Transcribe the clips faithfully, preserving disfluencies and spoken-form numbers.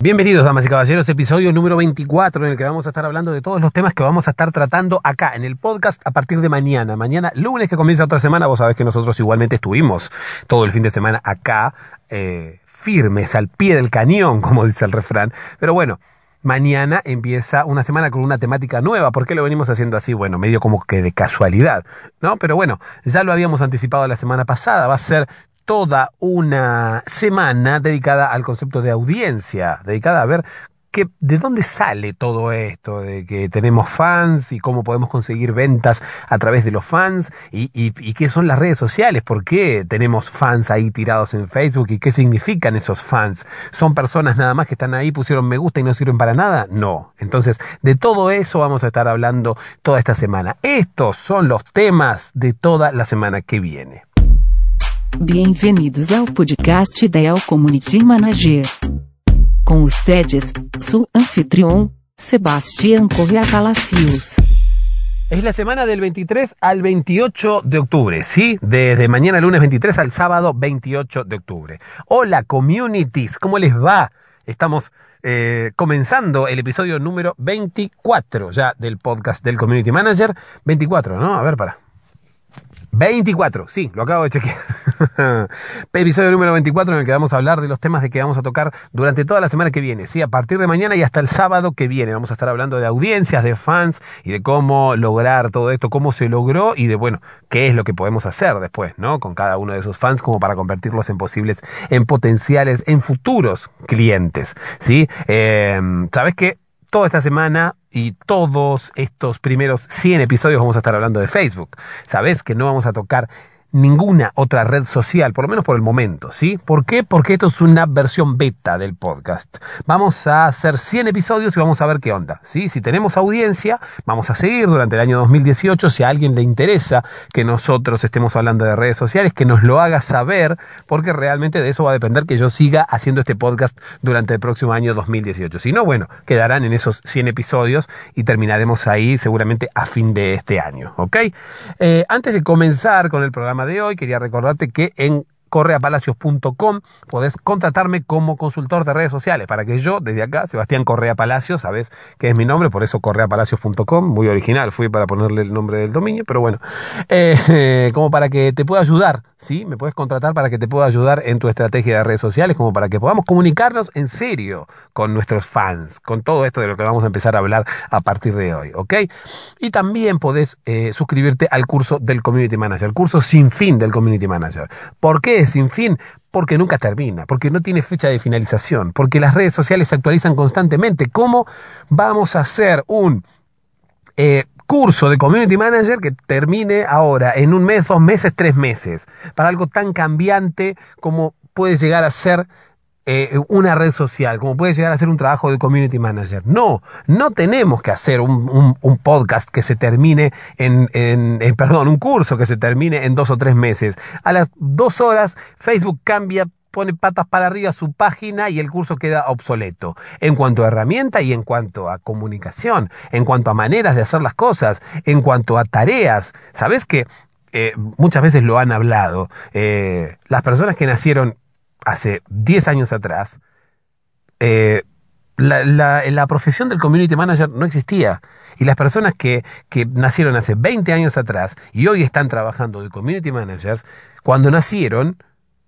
Bienvenidos, damas y caballeros, episodio número veinticuatro en el que vamos a estar hablando de todos los temas que vamos a estar tratando acá en el podcast a partir de mañana. Mañana, lunes, que comienza otra semana. Vos sabés que nosotros igualmente estuvimos todo el fin de semana acá, eh, firmes, al pie del cañón, como dice el refrán. Pero bueno, mañana empieza una semana con una temática nueva. ¿Por qué lo venimos haciendo así? Bueno, medio como que de casualidad, ¿no? Pero bueno, ya lo habíamos anticipado la semana pasada. Va a ser toda una semana dedicada al concepto de audiencia, dedicada a ver que, de dónde sale todo esto, de que tenemos fans y cómo podemos conseguir ventas a través de los fans y, y, y qué son las redes sociales, por qué tenemos fans ahí tirados en Facebook y qué significan esos fans. ¿Son personas nada más que están ahí, pusieron me gusta y no sirven para nada? No. Entonces, de todo eso vamos a estar hablando toda esta semana. Estos son los temas de toda la semana que viene. Bem-vindos ao podcast Ideal Community Manager. Com ustedes, su anfitrión, Sebastián Correa Palacios. Es la semana del veintitrés al veintiocho de octubre, ¿sí? Desde mañana lunes veintitrés al sábado veintiocho de octubre. Hola, communities, ¿cómo les va? Estamos eh, comenzando el episodio número veinticuatro ya del podcast del Community Manager. veinticuatro, ¿no? A ver, para. veinticuatro, sí, lo acabo de chequear. Episodio número veinticuatro en el que vamos a hablar de los temas de que vamos a tocar durante toda la semana que viene, sí, a partir de mañana y hasta el sábado que viene. Vamos a estar hablando de audiencias, de fans y de cómo lograr todo esto, cómo se logró y de, bueno, qué es lo que podemos hacer después, ¿no? Con cada uno de esos fans como para convertirlos en posibles, en potenciales, en futuros clientes, ¿sí? Eh, ¿Sabes qué? Toda esta semana y todos estos primeros cien episodios vamos a estar hablando de Facebook. Sabés que no vamos a tocar ninguna otra red social, por lo menos por el momento, ¿sí? ¿Por qué? Porque esto es una versión beta del podcast. Vamos a hacer cien episodios y vamos a ver qué onda, ¿sí? Si tenemos audiencia, vamos a seguir durante el año dos mil dieciocho. Si a alguien le interesa que nosotros estemos hablando de redes sociales, que nos lo haga saber, porque realmente de eso va a depender que yo siga haciendo este podcast durante el próximo año dos mil dieciocho. Si no, bueno, quedarán en esos cien episodios y terminaremos ahí seguramente a fin de este año, ¿ok? Eh, antes de comenzar con el programa de hoy, quería recordarte que en correa palacios punto com podés contratarme como consultor de redes sociales para que yo, desde acá, Sebastián Correa Palacios, sabes que es mi nombre, por eso correa palacios punto com, muy original fui para ponerle el nombre del dominio, pero bueno, eh, eh, como para que te pueda ayudar, ¿sí? Me puedes contratar para que te pueda ayudar en tu estrategia de redes sociales, como para que podamos comunicarnos en serio con nuestros fans, con todo esto de lo que vamos a empezar a hablar a partir de hoy, ¿ok? Y también podés eh, suscribirte al curso del Community Manager, el curso sin fin del Community Manager. ¿Por qué sin fin? Porque nunca termina, porque no tiene fecha de finalización, porque las redes sociales se actualizan constantemente. ¿Cómo vamos a hacer un eh, curso de Community Manager que termine ahora, en un mes, dos meses, tres meses, para algo tan cambiante como puede llegar a ser Eh, una red social, como puede llegar a ser un trabajo de community manager? No, no tenemos que hacer un, un, un podcast que se termine en, en, en, perdón, un curso que se termine en dos o tres meses. A las dos horas Facebook cambia, pone patas para arriba su página y el curso queda obsoleto. En cuanto a herramienta y en cuanto a comunicación, en cuanto a maneras de hacer las cosas, en cuanto a tareas. ¿Sabés que eh, muchas veces lo han hablado? Eh, las personas que nacieron hace diez años atrás, eh, la, la, la profesión del community manager no existía. Y las personas que, que nacieron hace veinte años atrás y hoy están trabajando de community managers, cuando nacieron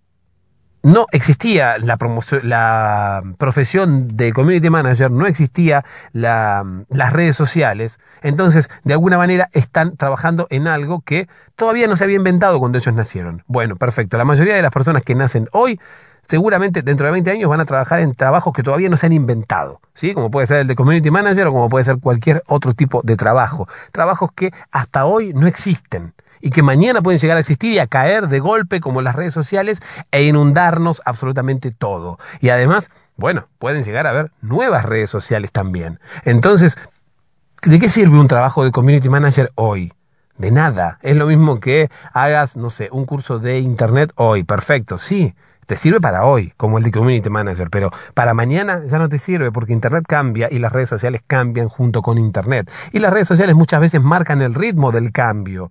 no existía la, promoción, la profesión de community manager, no existía la, las redes sociales. Entonces, de alguna manera, están trabajando en algo que todavía no se había inventado cuando ellos nacieron. Bueno, perfecto. La mayoría de las personas que nacen hoy, seguramente dentro de veinte años van a trabajar en trabajos que todavía no se han inventado, ¿sí? Como puede ser el de community manager o como puede ser cualquier otro tipo de trabajo. Trabajos que hasta hoy no existen y que mañana pueden llegar a existir y a caer de golpe como las redes sociales e inundarnos absolutamente todo. Y además, bueno, pueden llegar a haber nuevas redes sociales también. Entonces, ¿de qué sirve un trabajo de community manager hoy? De nada. Es lo mismo que hagas, no sé, un curso de internet hoy. Perfecto, sí. Te sirve para hoy, como el de Community Manager, pero para mañana ya no te sirve porque Internet cambia y las redes sociales cambian junto con Internet. Y las redes sociales muchas veces marcan el ritmo del cambio.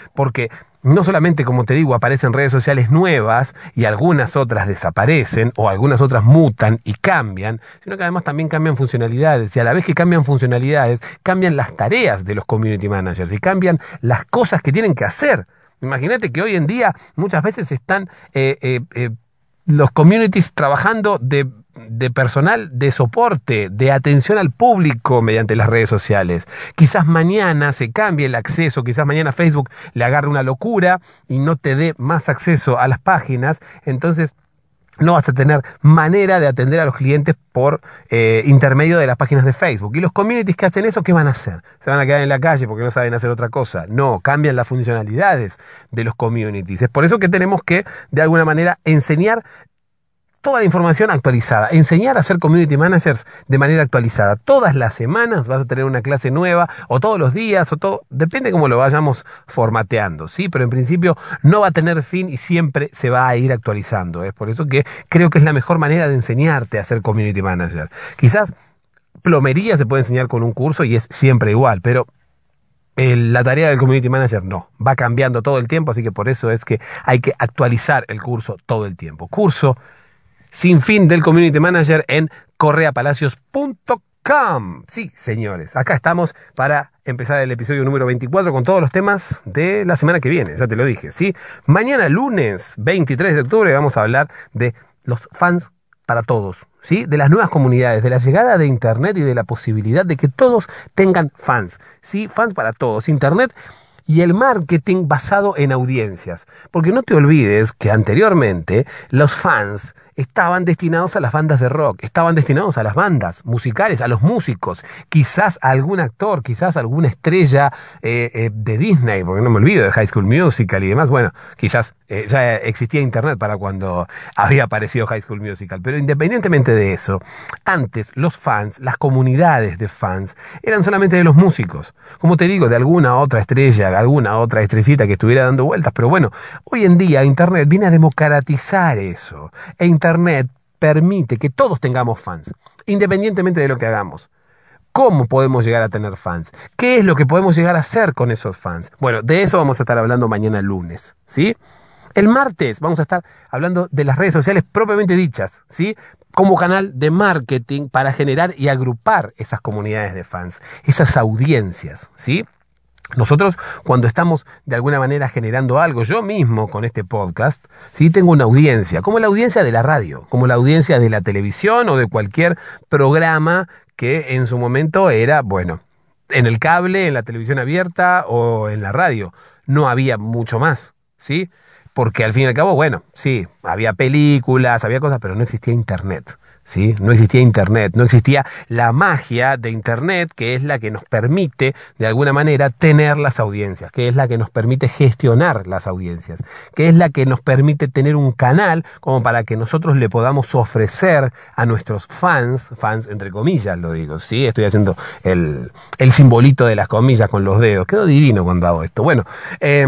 porque no solamente, como te digo, aparecen redes sociales nuevas y algunas otras desaparecen o algunas otras mutan y cambian, sino que además también cambian funcionalidades, y a la vez que cambian funcionalidades, cambian las tareas de los community managers y cambian las cosas que tienen que hacer. Imagínate que hoy en día muchas veces están eh, eh, eh, los communities trabajando de de personal de soporte, de atención al público mediante las redes sociales. Quizás mañana se cambie el acceso, quizás mañana Facebook le agarre una locura y no te dé más acceso a las páginas, entonces no vas a tener manera de atender a los clientes por eh, intermedio de las páginas de Facebook. Y los communities que hacen eso, ¿qué van a hacer? ¿Se van a quedar en la calle porque no saben hacer otra cosa? No, cambian las funcionalidades de los communities. Es por eso que tenemos que, de alguna manera, enseñar toda la información actualizada, enseñar a ser community managers de manera actualizada. Todas las semanas vas a tener una clase nueva, o todos los días, o todo, depende cómo lo vayamos formateando, ¿sí? Pero en principio no va a tener fin y siempre se va a ir actualizando. Es por eso que creo que es la mejor manera de enseñarte a ser community manager. Quizás plomería se puede enseñar con un curso y es siempre igual, pero El, la tarea del community manager no, va cambiando todo el tiempo, así que por eso es que hay que actualizar el curso todo el tiempo. Curso sin fin del community manager en correa palacios punto com. Sí, señores, acá estamos para empezar el episodio número veinticuatro con todos los temas de la semana que viene, ya te lo dije, ¿sí? Mañana lunes veintitrés de octubre vamos a hablar de los fans para todos, ¿sí? De las nuevas comunidades, de la llegada de Internet y de la posibilidad de que todos tengan fans, ¿sí? Fans para todos, Internet y el marketing basado en audiencias. Porque no te olvides que anteriormente los fans estaban destinados a las bandas de rock, estaban destinados a las bandas musicales, a los músicos, quizás a algún actor, quizás a alguna estrella eh, eh, de Disney, porque no me olvido de High School Musical y demás. Bueno, quizás eh, ya existía Internet para cuando había aparecido High School Musical, pero independientemente de eso, antes los fans, las comunidades de fans, eran solamente de los músicos, como te digo, de alguna otra estrella, de alguna otra estrellita que estuviera dando vueltas. Pero bueno, hoy en día Internet viene a democratizar eso, e Internet permite que todos tengamos fans, independientemente de lo que hagamos. ¿Cómo podemos llegar a tener fans? ¿Qué es lo que podemos llegar a hacer con esos fans? Bueno, de eso vamos a estar hablando mañana lunes, ¿sí? El martes vamos a estar hablando de las redes sociales propiamente dichas, ¿sí? Como canal de marketing para generar y agrupar esas comunidades de fans, esas audiencias, ¿sí? Nosotros, cuando estamos de alguna manera generando algo, yo mismo con este podcast, sí tengo una audiencia, como la audiencia de la radio, como la audiencia de la televisión o de cualquier programa que en su momento era, bueno, en el cable, en la televisión abierta o en la radio. No había mucho más, ¿sí? Porque al fin y al cabo, bueno, sí, había películas, había cosas, pero no existía Internet. ¿Sí? No existía Internet, no existía la magia de Internet, que es la que nos permite, de alguna manera, tener las audiencias, que es la que nos permite gestionar las audiencias, que es la que nos permite tener un canal como para que nosotros le podamos ofrecer a nuestros fans, fans entre comillas lo digo, ¿sí? Estoy haciendo el, el simbolito de las comillas con los dedos, quedó divino cuando hago esto. Bueno, eh,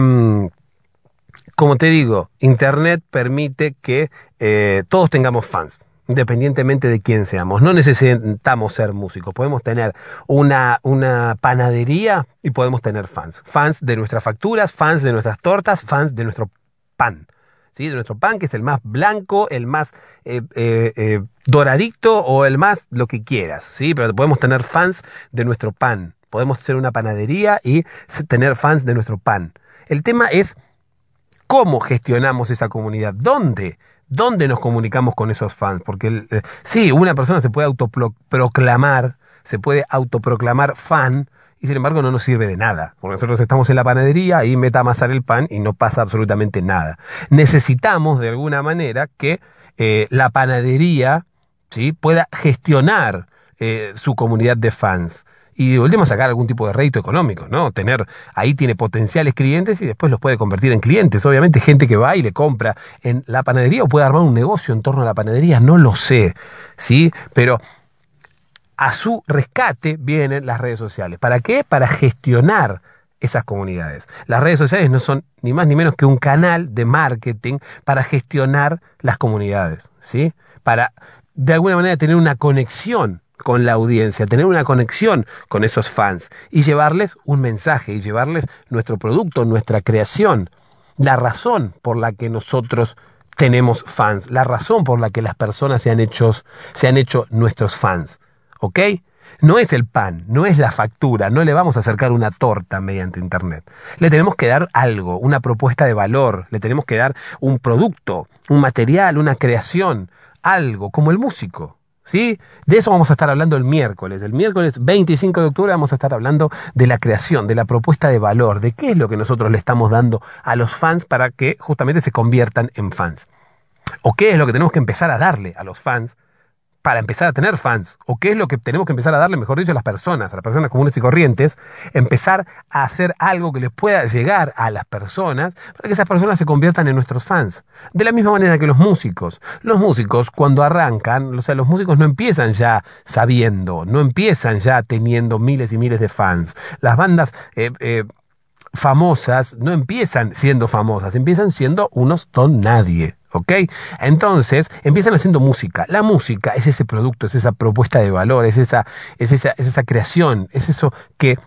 como te digo, Internet permite que eh, todos tengamos fans, independientemente de quién seamos. No necesitamos ser músicos, podemos tener una, una panadería y podemos tener fans. Fans de nuestras facturas, fans de nuestras tortas, fans de nuestro pan, ¿sí? De nuestro pan, que es el más blanco, el más eh, eh, eh, doradito o el más lo que quieras, ¿sí? Pero podemos tener fans de nuestro pan. Podemos ser una panadería y tener fans de nuestro pan. El tema es cómo gestionamos esa comunidad, dónde ¿Dónde nos comunicamos con esos fans? Porque eh, sí, una persona se puede autoproclamar, se puede autoproclamar fan, y sin embargo no nos sirve de nada. Porque nosotros estamos en la panadería y meta a amasar el pan y no pasa absolutamente nada. Necesitamos de alguna manera que eh, la panadería, ¿sí?, pueda gestionar eh, su comunidad de fans. Y de última sacar algún tipo de rédito económico, ¿no? Tener, ahí tiene potenciales clientes y después los puede convertir en clientes. Obviamente gente que va y le compra en la panadería o puede armar un negocio en torno a la panadería, no lo sé, ¿sí? Pero a su rescate vienen las redes sociales. ¿Para qué? Para gestionar esas comunidades. Las redes sociales no son ni más ni menos que un canal de marketing para gestionar las comunidades, ¿sí? Para, de alguna manera, tener una conexión con la audiencia, tener una conexión con esos fans y llevarles un mensaje y llevarles nuestro producto, nuestra creación, la razón por la que nosotros tenemos fans, la razón por la que las personas se han hecho, se han hecho nuestros fans, ¿ok? No es el pan, no es la factura, no le vamos a acercar una torta mediante internet. Le tenemos que dar algo, una propuesta de valor, le tenemos que dar un producto, un material, una creación, algo, como el músico, ¿sí? De eso vamos a estar hablando el miércoles. El miércoles veinticinco de octubre vamos a estar hablando de la creación, de la propuesta de valor, de qué es lo que nosotros le estamos dando a los fans para que justamente se conviertan en fans. O qué es lo que tenemos que empezar a darle a los fans para empezar a tener fans, o qué es lo que tenemos que empezar a darle, mejor dicho, a las personas, a las personas comunes y corrientes, empezar a hacer algo que les pueda llegar a las personas, para que esas personas se conviertan en nuestros fans. De la misma manera que los músicos. Los músicos, cuando arrancan, o sea, los músicos no empiezan ya sabiendo, no empiezan ya teniendo miles y miles de fans. Las bandas eh, eh, famosas no empiezan siendo famosas, empiezan siendo unos don nadie. ¿Ok? Entonces, empiezan haciendo música. La música es ese producto, es esa propuesta de valor, es esa, es esa, es esa creación, es eso que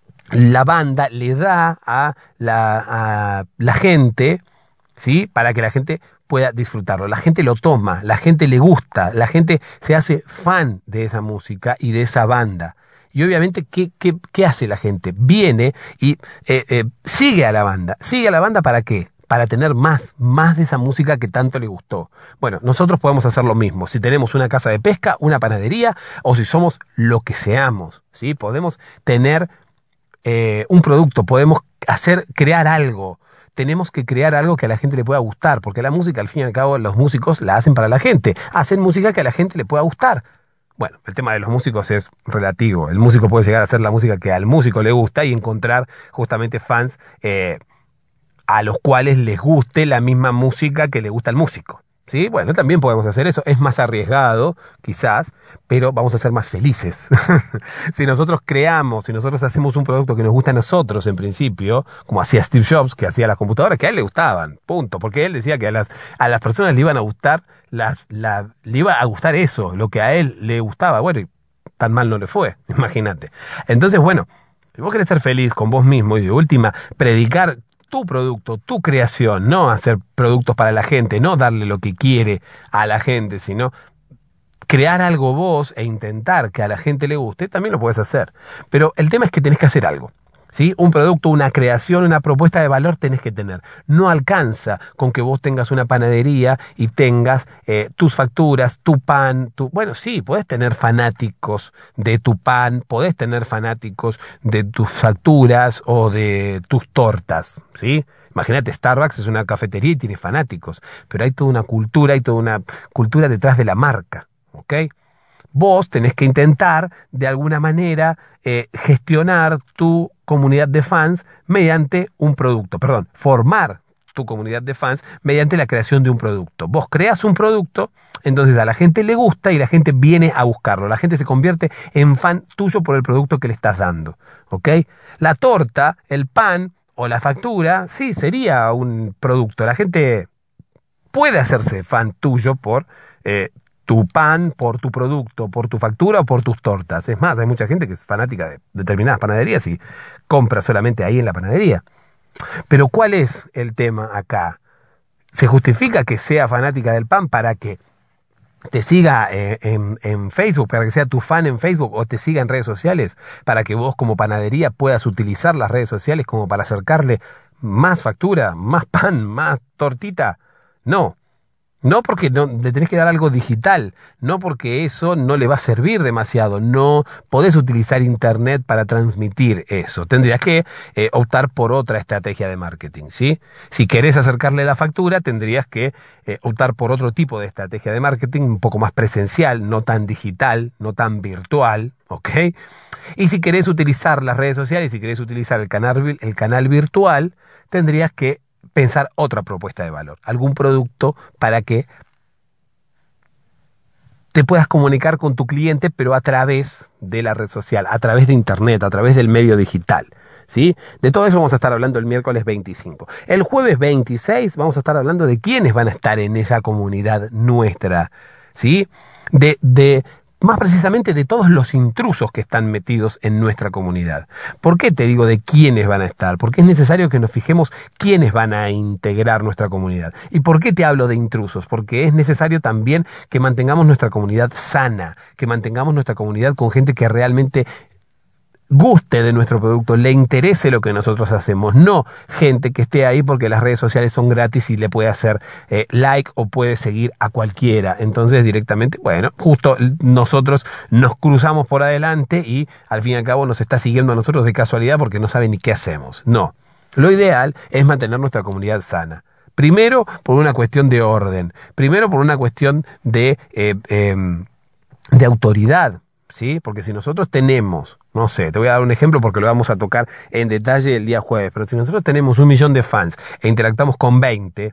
la banda le da a la, a la gente, ¿sí? Para que la gente pueda disfrutarlo. La gente lo toma, la gente le gusta, la gente se hace fan de esa música y de esa banda. Y obviamente, ¿qué, qué, qué hace la gente? Viene y eh, eh, sigue a la banda. ¿Sigue a la banda para qué? Para tener más, más de esa música que tanto le gustó. Bueno, nosotros podemos hacer lo mismo. Si tenemos una casa de pesca, una panadería, o si somos lo que seamos, ¿sí? Podemos tener eh, un producto, podemos hacer, crear algo. Tenemos que crear algo que a la gente le pueda gustar, porque la música, al fin y al cabo, los músicos la hacen para la gente. Hacen música que a la gente le pueda gustar. Bueno, el tema de los músicos es relativo. El músico puede llegar a hacer la música que al músico le gusta y encontrar justamente fans eh, a los cuales les guste la misma música que le gusta al músico, ¿sí? Bueno, también podemos hacer eso. Es más arriesgado, quizás, pero vamos a ser más felices. Si nosotros creamos, si nosotros hacemos un producto que nos gusta a nosotros en principio, como hacía Steve Jobs, que hacía las computadoras, que a él le gustaban, punto. Porque él decía que a las, a las personas le iban a gustar, las, la, le iba a gustar eso, lo que a él le gustaba. Bueno, y tan mal no le fue, imagínate. Entonces, bueno, si vos querés ser feliz con vos mismo y de última, predicar tu producto, tu creación, no hacer productos para la gente, no darle lo que quiere a la gente, sino crear algo vos e intentar que a la gente le guste, también lo puedes hacer. Pero el tema es que tenés que hacer algo, ¿sí? Un producto, una creación, una propuesta de valor tenés que tener. No alcanza con que vos tengas una panadería y tengas eh, tus facturas, tu pan, tu... Bueno, sí, podés tener fanáticos de tu pan, podés tener fanáticos de tus facturas o de tus tortas, ¿sí? Imagínate, Starbucks es una cafetería y tiene fanáticos, pero hay toda una cultura, hay toda una cultura detrás de la marca, ¿ok? Vos tenés que intentar, de alguna manera, eh, gestionar tu comunidad de fans mediante un producto, perdón, formar tu comunidad de fans mediante la creación de un producto. Vos creas un producto, entonces a la gente le gusta y la gente viene a buscarlo. La gente se convierte en fan tuyo por el producto que le estás dando, ¿ok? La torta, el pan o la factura, sí, sería un producto. La gente puede hacerse fan tuyo por eh, tu pan, por tu producto, por tu factura o por tus tortas. Es más, hay mucha gente que es fanática de determinadas panaderías y compra solamente ahí en la panadería. Pero ¿cuál es el tema acá? ¿Se justifica que sea fanática del pan para que te siga eh, en, en Facebook, para que sea tu fan en Facebook o te siga en redes sociales, para que vos como panadería puedas utilizar las redes sociales como para acercarle más factura, más pan, más tortita? No. No porque no, le tenés que dar algo digital, no porque eso no le va a servir demasiado, no podés utilizar internet para transmitir eso, tendrías que eh, optar por otra estrategia de marketing, ¿sí? Si querés acercarle la factura, tendrías que eh, optar por otro tipo de estrategia de marketing, un poco más presencial, no tan digital, no tan virtual, ¿ok? Y si querés utilizar las redes sociales, si querés utilizar el canal, el canal virtual, tendrías que pensar otra propuesta de valor, algún producto para que te puedas comunicar con tu cliente, pero a través de la red social, a través de internet, a través del medio digital, ¿sí? De todo eso vamos a estar hablando el miércoles veinticinco. El jueves veintiséis vamos a estar hablando de quiénes van a estar en esa comunidad nuestra, ¿sí? De, de más precisamente de todos los intrusos que están metidos en nuestra comunidad. ¿Por qué te digo de quiénes van a estar? Porque es necesario que nos fijemos quiénes van a integrar nuestra comunidad. ¿Y por qué te hablo de intrusos? Porque es necesario también que mantengamos nuestra comunidad sana, que mantengamos nuestra comunidad con gente que realmente guste de nuestro producto, le interese lo que nosotros hacemos, no gente que esté ahí porque las redes sociales son gratis y le puede hacer eh, like o puede seguir a cualquiera. Entonces directamente, bueno, justo nosotros nos cruzamos por adelante y al fin y al cabo nos está siguiendo a nosotros de casualidad porque no sabe ni qué hacemos. No, lo ideal es mantener nuestra comunidad sana. Primero por una cuestión de orden, primero por una cuestión de, eh, eh, de autoridad. ¿Sí? Porque si nosotros tenemos, no sé, te voy a dar un ejemplo porque lo vamos a tocar en detalle el día jueves, pero si nosotros tenemos un millón de fans e interactuamos con veinte,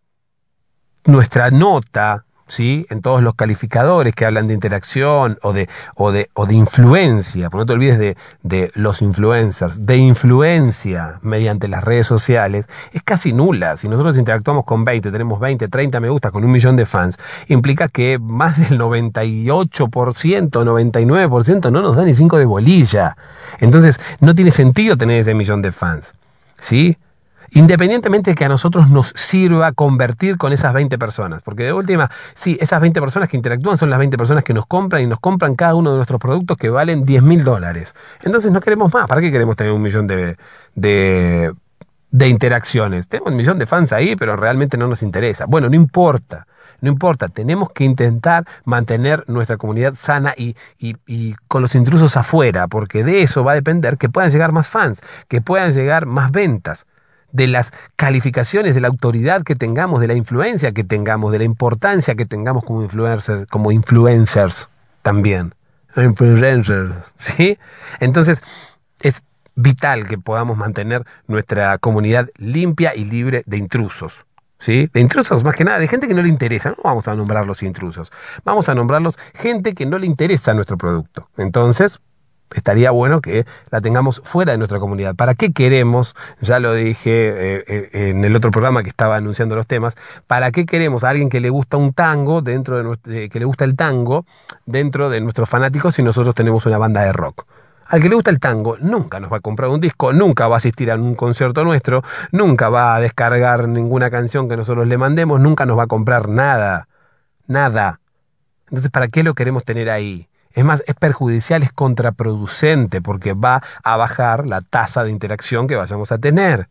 nuestra nota, ¿sí? En todos los calificadores que hablan de interacción o de, o de, o de influencia, porque no te olvides de, de los influencers, de influencia mediante las redes sociales, es casi nula. Si nosotros interactuamos con veinte, tenemos veinte, treinta me gusta con un millón de fans, implica que más del noventa y ocho por ciento, noventa y nueve por ciento no nos da ni cinco de bolilla. Entonces, no tiene sentido tener ese millón de fans, ¿sí? Independientemente de que a nosotros nos sirva convertir con esas veinte personas. Porque de última, sí, esas veinte personas que interactúan son las veinte personas que nos compran y nos compran cada uno de nuestros productos que valen diez mil dólares. Entonces no queremos más. ¿Para qué queremos tener un millón de, de, de interacciones? Tenemos un millón de fans ahí, pero realmente no nos interesa. Bueno, no importa. No importa, tenemos que intentar mantener nuestra comunidad sana y, y, y con los intrusos afuera, porque de eso va a depender que puedan llegar más fans, que puedan llegar más ventas, de las calificaciones, de la autoridad que tengamos, de la influencia que tengamos, de la importancia que tengamos como influencers, como influencers también. Influencers, ¿sí? Entonces, es vital que podamos mantener nuestra comunidad limpia y libre de intrusos, ¿sí? De intrusos más que nada, de gente que no le interesa. No vamos a nombrarlos intrusos, vamos a nombrarlos gente que no le interesa nuestro producto. Entonces, estaría bueno que la tengamos fuera de nuestra comunidad. ¿Para qué queremos? Ya lo dije eh, eh, en el otro programa que estaba anunciando los temas. ¿Para qué queremos a alguien que le gusta un tango dentro de nuestro, eh, que le gusta el tango dentro de nuestros fanáticos si nosotros tenemos una banda de rock? Al que le gusta el tango nunca nos va a comprar un disco, nunca va a asistir a un concierto nuestro, nunca va a descargar ninguna canción que nosotros le mandemos, nunca nos va a comprar nada, nada. Entonces, ¿para qué lo queremos tener ahí? Es más, es perjudicial, es contraproducente porque va a bajar la tasa de interacción que vayamos a tener.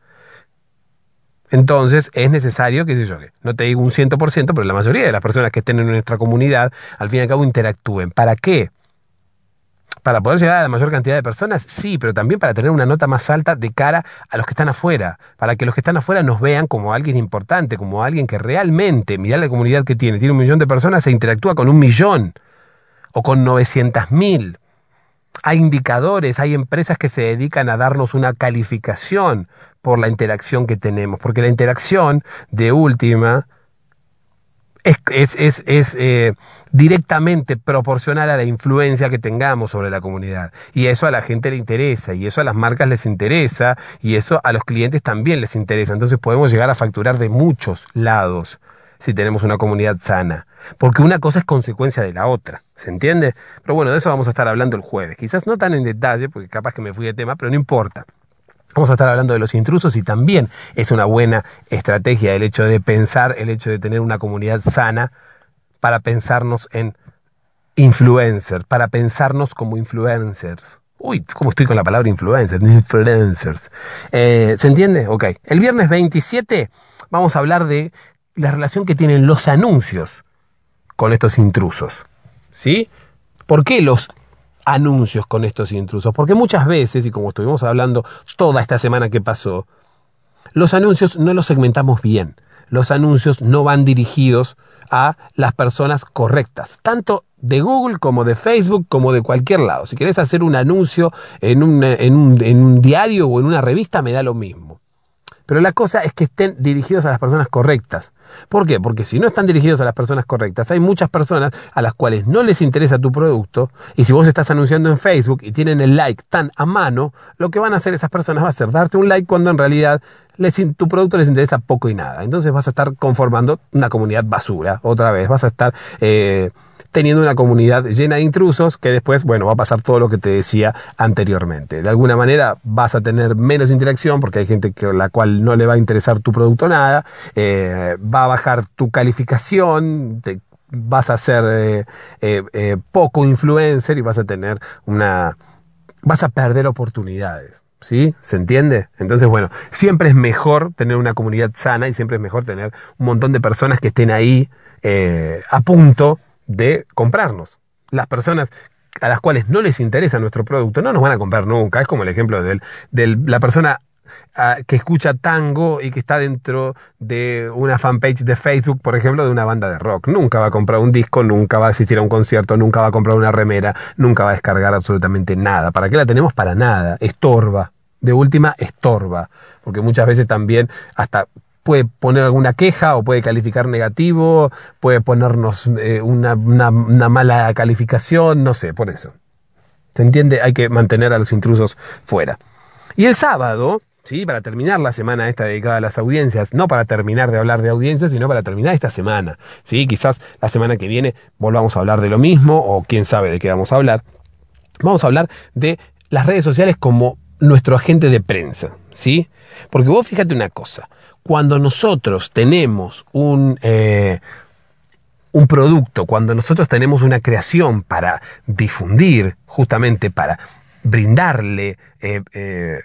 Entonces es necesario, qué sé yo, que no te digo un cien por ciento, pero la mayoría de las personas que estén en nuestra comunidad, al fin y al cabo interactúen. ¿Para qué? ¿Para poder llegar a la mayor cantidad de personas? Sí, pero también para tener una nota más alta de cara a los que están afuera. Para que los que están afuera nos vean como alguien importante, como alguien que realmente, mirá la comunidad que tiene, tiene un millón de personas e interactúa con un millón. O con novecientos mil. Hay indicadores, hay empresas que se dedican a darnos una calificación por la interacción que tenemos, porque la interacción de última es, es, es, es eh, directamente proporcional a la influencia que tengamos sobre la comunidad. Y eso a la gente le interesa, y eso a las marcas les interesa, y eso a los clientes también les interesa. Entonces podemos llegar a facturar de muchos lados si tenemos una comunidad sana. Porque una cosa es consecuencia de la otra, ¿se entiende? Pero bueno, de eso vamos a estar hablando el jueves. Quizás no tan en detalle, porque capaz que me fui de tema, pero no importa. Vamos a estar hablando de los intrusos y también es una buena estrategia el hecho de pensar, el hecho de tener una comunidad sana para pensarnos en influencers, para pensarnos como influencers. Uy, ¿cómo estoy con la palabra influencer? Influencers. Eh, ¿Se entiende? Ok. El viernes veintisiete vamos a hablar de la relación que tienen los anuncios con estos intrusos, ¿sí? ¿Por qué los anuncios con estos intrusos? Porque muchas veces, y como estuvimos hablando toda esta semana que pasó, los anuncios no los segmentamos bien. Los anuncios no van dirigidos a las personas correctas, tanto de Google como de Facebook como de cualquier lado. Si querés hacer un anuncio en un, en un, en un diario o en una revista, me da lo mismo. Pero la cosa es que estén dirigidos a las personas correctas. ¿Por qué? Porque si no están dirigidos a las personas correctas, hay muchas personas a las cuales no les interesa tu producto, y si vos estás anunciando en Facebook y tienen el like tan a mano, lo que van a hacer esas personas va a ser darte un like cuando en realidad les, tu producto les interesa poco y nada. Entonces vas a estar conformando una comunidad basura, otra vez, vas a estar eh, teniendo una comunidad llena de intrusos que después, bueno, va a pasar todo lo que te decía anteriormente. De alguna manera vas a tener menos interacción porque hay gente que la cual no le va a interesar tu producto nada, eh, va a bajar tu calificación, te, vas a ser eh, eh, eh, poco influencer y vas a tener una... vas a perder oportunidades. ¿Sí? ¿Se entiende? Entonces, bueno, siempre es mejor tener una comunidad sana y siempre es mejor tener un montón de personas que estén ahí eh, a punto de comprarnos. Las personas a las cuales no les interesa nuestro producto no nos van a comprar nunca. Es como el ejemplo de la persona uh, que escucha tango y que está dentro de una fanpage de Facebook, por ejemplo, de una banda de rock. Nunca va a comprar un disco, nunca va a asistir a un concierto, nunca va a comprar una remera, nunca va a descargar absolutamente nada. ¿Para qué la tenemos? Para nada. Estorba. De última, estorba. Porque muchas veces también hasta puede poner alguna queja o puede calificar negativo, puede ponernos eh, una, una, una mala calificación, no sé, por eso. ¿Se entiende? Hay que mantener a los intrusos fuera. Y el sábado, ¿sí? Para terminar la semana esta dedicada a las audiencias, no para terminar de hablar de audiencias, sino para terminar esta semana, ¿sí? Quizás la semana que viene volvamos a hablar de lo mismo, o quién sabe de qué vamos a hablar. Vamos a hablar de las redes sociales como nuestro agente de prensa, ¿sí? Porque vos fíjate una cosa, cuando nosotros tenemos un, eh, un producto, cuando nosotros tenemos una creación para difundir, justamente para brindarle eh, eh,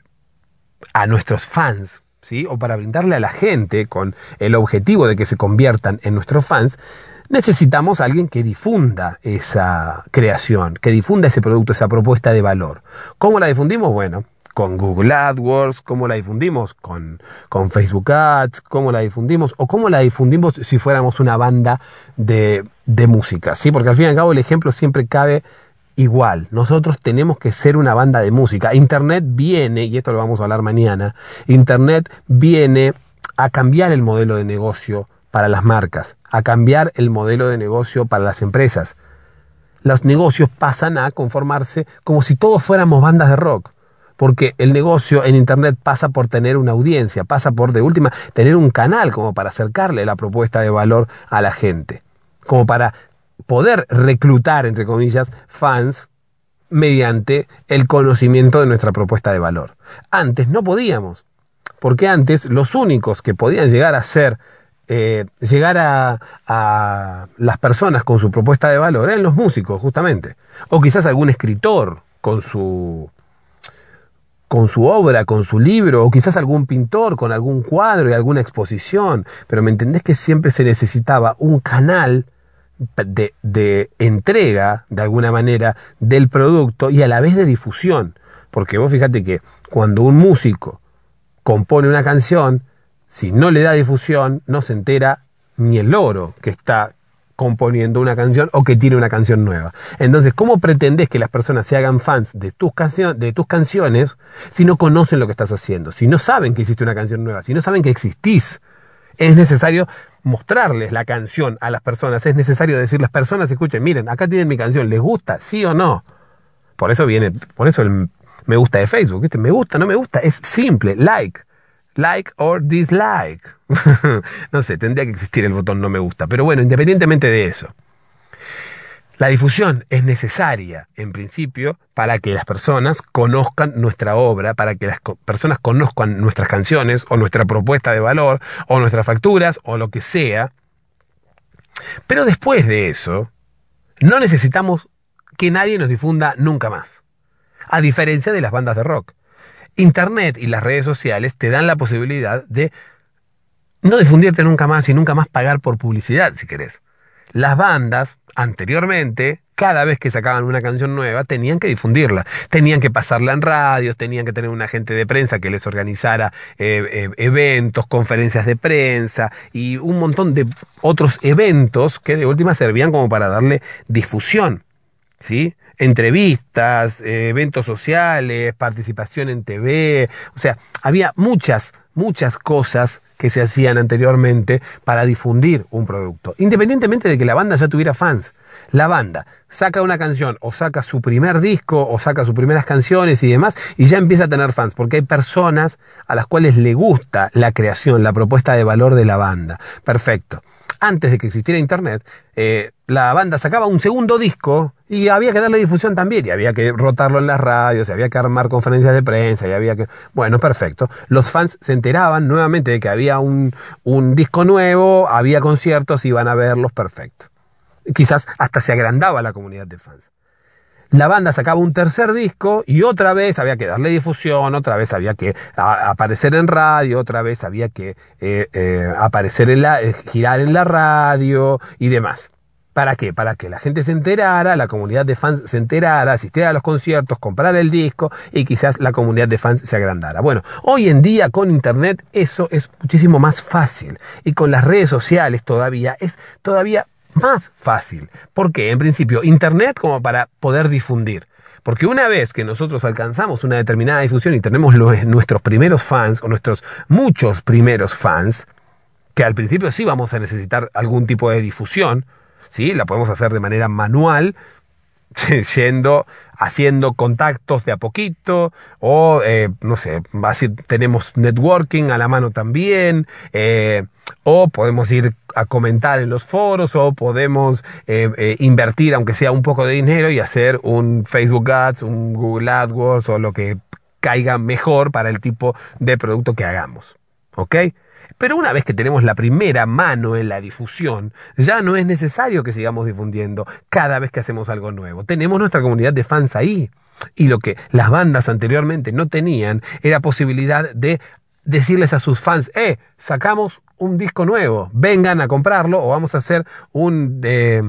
a nuestros fans, ¿sí? O para brindarle a la gente con el objetivo de que se conviertan en nuestros fans, necesitamos a alguien que difunda esa creación, que difunda ese producto, esa propuesta de valor. ¿Cómo la difundimos? Bueno, con Google AdWords, cómo la difundimos con, con Facebook Ads, cómo la difundimos, o cómo la difundimos si fuéramos una banda de, de música, ¿sí? Porque al fin y al cabo el ejemplo siempre cabe igual. Nosotros tenemos que ser una banda de música. Internet viene, y esto lo vamos a hablar mañana, Internet viene a cambiar el modelo de negocio para las marcas, a cambiar el modelo de negocio para las empresas. Los negocios pasan a conformarse como si todos fuéramos bandas de rock. Porque el negocio en Internet pasa por tener una audiencia, pasa por, de última, tener un canal como para acercarle la propuesta de valor a la gente. Como para poder reclutar, entre comillas, fans mediante el conocimiento de nuestra propuesta de valor. Antes no podíamos, porque antes los únicos que podían llegar a ser, eh, llegar a, a las personas con su propuesta de valor eran los músicos, justamente. O quizás algún escritor con su... con su obra, con su libro, o quizás algún pintor con algún cuadro y alguna exposición, pero me entendés que siempre se necesitaba un canal de, de entrega, de alguna manera, del producto y a la vez de difusión, porque vos fíjate que cuando un músico compone una canción, si no le da difusión, no se entera ni el loro que está componiendo una canción o que tiene una canción nueva. Entonces, ¿cómo pretendés que las personas se hagan fans de tus, cancio- de tus canciones si no conocen lo que estás haciendo? Si no saben que existe una canción nueva, si no saben que existís. Es necesario mostrarles la canción a las personas, es necesario decirles, personas, escuchen, miren, acá tienen mi canción, ¿les gusta? ¿Sí o no? Por eso viene, por eso el me gusta de Facebook, ¿viste? Me gusta, no me gusta, es simple, like. Like or dislike. No sé, tendría que existir el botón no me gusta. Pero bueno, independientemente de eso, la difusión es necesaria, en principio, para que las personas conozcan nuestra obra, para que las co- personas conozcan nuestras canciones, o nuestra propuesta de valor, o nuestras facturas, o lo que sea. Pero después de eso, no necesitamos que nadie nos difunda nunca más. A diferencia de las bandas de rock. Internet y las redes sociales te dan la posibilidad de no difundirte nunca más y nunca más pagar por publicidad, si querés. Las bandas, anteriormente, cada vez que sacaban una canción nueva, tenían que difundirla. Tenían que pasarla en radios, tenían que tener un agente de prensa que les organizara eh, eh, eventos, conferencias de prensa y un montón de otros eventos que de última servían como para darle difusión, ¿sí? Entrevistas, eh, eventos sociales, participación en T V, o sea, había muchas, muchas cosas que se hacían anteriormente para difundir un producto, independientemente de que la banda ya tuviera fans. La banda saca una canción o saca su primer disco o saca sus primeras canciones y demás y ya empieza a tener fans porque hay personas a las cuales le gusta la creación, la propuesta de valor de la banda. Perfecto. Antes de que existiera internet, eh, la banda sacaba un segundo disco y había que darle difusión también, y había que rotarlo en las radios, y había que armar conferencias de prensa, y había que... Bueno, perfecto. Los fans se enteraban nuevamente de que había un, un disco nuevo, había conciertos, iban a verlos, perfecto. Quizás hasta se agrandaba la comunidad de fans. La banda sacaba un tercer disco y otra vez había que darle difusión, otra vez había que a, aparecer en radio, otra vez había que eh, eh, aparecer en la, eh, girar en la radio y demás. ¿Para qué? Para que la gente se enterara, la comunidad de fans se enterara, asistiera a los conciertos, comprara el disco y quizás la comunidad de fans se agrandara. Bueno, hoy en día con internet eso es muchísimo más fácil y con las redes sociales todavía es todavía más fácil. ¿Por qué? En principio, internet como para poder difundir. Porque una vez que nosotros alcanzamos una determinada difusión y tenemos los, nuestros primeros fans o nuestros muchos primeros fans, que al principio sí vamos a necesitar algún tipo de difusión, ¿sí? La podemos hacer de manera manual, yendo, haciendo contactos de a poquito, o, eh, no sé, así tenemos networking a la mano también, eh, o podemos ir a comentar en los foros, o podemos eh, eh, invertir, aunque sea un poco de dinero, y hacer un Facebook Ads, un Google AdWords, o lo que caiga mejor para el tipo de producto que hagamos, ¿ok? Pero una vez que tenemos la primera mano en la difusión, ya no es necesario que sigamos difundiendo cada vez que hacemos algo nuevo. Tenemos nuestra comunidad de fans ahí. Y lo que las bandas anteriormente no tenían era posibilidad de decirles a sus fans, eh, sacamos un disco nuevo, vengan a comprarlo o vamos a hacer un, eh,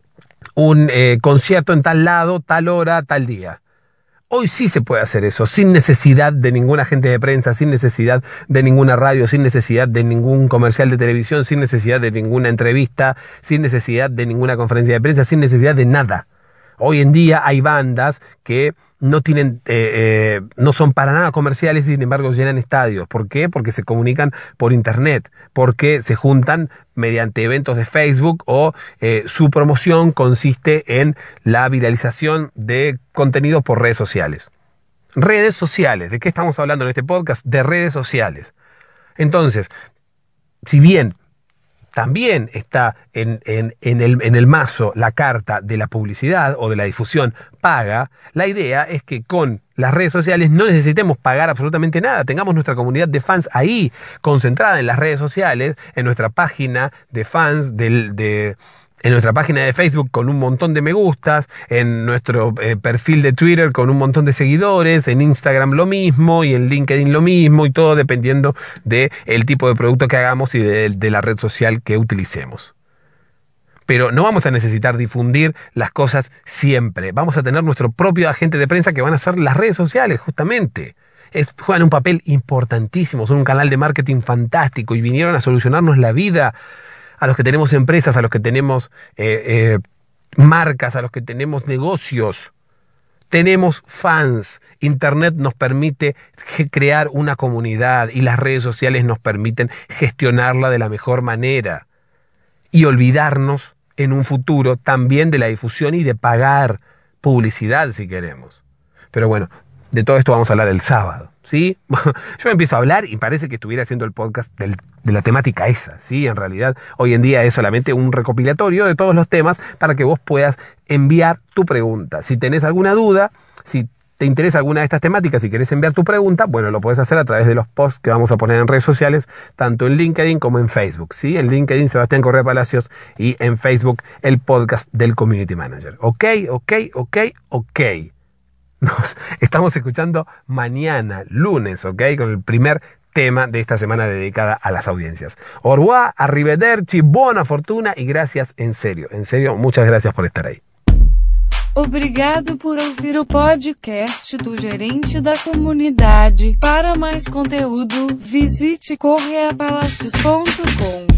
un eh, concierto en tal lado, tal hora, tal día. Hoy sí se puede hacer eso, sin necesidad de ningún agente de prensa, sin necesidad de ninguna radio, sin necesidad de ningún comercial de televisión, sin necesidad de ninguna entrevista, sin necesidad de ninguna conferencia de prensa, sin necesidad de nada. Hoy en día hay bandas que no tienen, eh, eh, no son para nada comerciales y sin embargo llenan estadios. ¿Por qué? Porque se comunican por internet, porque se juntan mediante eventos de Facebook o eh, su promoción consiste en la viralización de contenido por redes sociales. Redes sociales, ¿de qué estamos hablando en este podcast? De redes sociales. Entonces, si bien también está en, en, en, el, en el mazo la carta de la publicidad o de la difusión paga, la idea es que con las redes sociales no necesitemos pagar absolutamente nada, tengamos nuestra comunidad de fans ahí, concentrada en las redes sociales, en nuestra página de fans, del, de, en nuestra página de Facebook con un montón de me gustas, en nuestro eh, perfil de Twitter con un montón de seguidores, en Instagram lo mismo y en LinkedIn lo mismo y todo dependiendo del tipo de producto que hagamos y de, de la red social que utilicemos. Pero no vamos a necesitar difundir las cosas siempre. Vamos a tener nuestro propio agente de prensa que van a ser las redes sociales, justamente. Es, juegan un papel importantísimo, son un canal de marketing fantástico y vinieron a solucionarnos la vida a los que tenemos empresas, a los que tenemos eh, eh, marcas, a los que tenemos negocios. Tenemos fans. Internet nos permite crear una comunidad y las redes sociales nos permiten gestionarla de la mejor manera. Y olvidarnos en un futuro también de la difusión y de pagar publicidad si queremos. Pero bueno, de todo esto vamos a hablar el sábado, ¿sí? Yo empiezo a hablar y parece que estuviera haciendo el podcast del, de la temática esa, ¿sí? En realidad, hoy en día es solamente un recopilatorio de todos los temas para que vos puedas enviar tu pregunta. Si tenés alguna duda, si te interesa alguna de estas temáticas, si querés enviar tu pregunta, bueno, lo puedes hacer a través de los posts que vamos a poner en redes sociales, tanto en LinkedIn como en Facebook, ¿sí? En LinkedIn, Sebastián Correa Palacios, y en Facebook, el podcast del Community Manager. Ok, ok, ok, ok. Nos estamos escuchando mañana, lunes, ¿ok? Con el primer tema de esta semana dedicada a las audiencias. Au revoir, arrivederci, buona fortuna y gracias en serio, en serio, muchas gracias por estar ahí. Obrigado por ouvir o podcast do Gerente da Comunidade. Para mais conteúdo, visite correa palacios ponto com.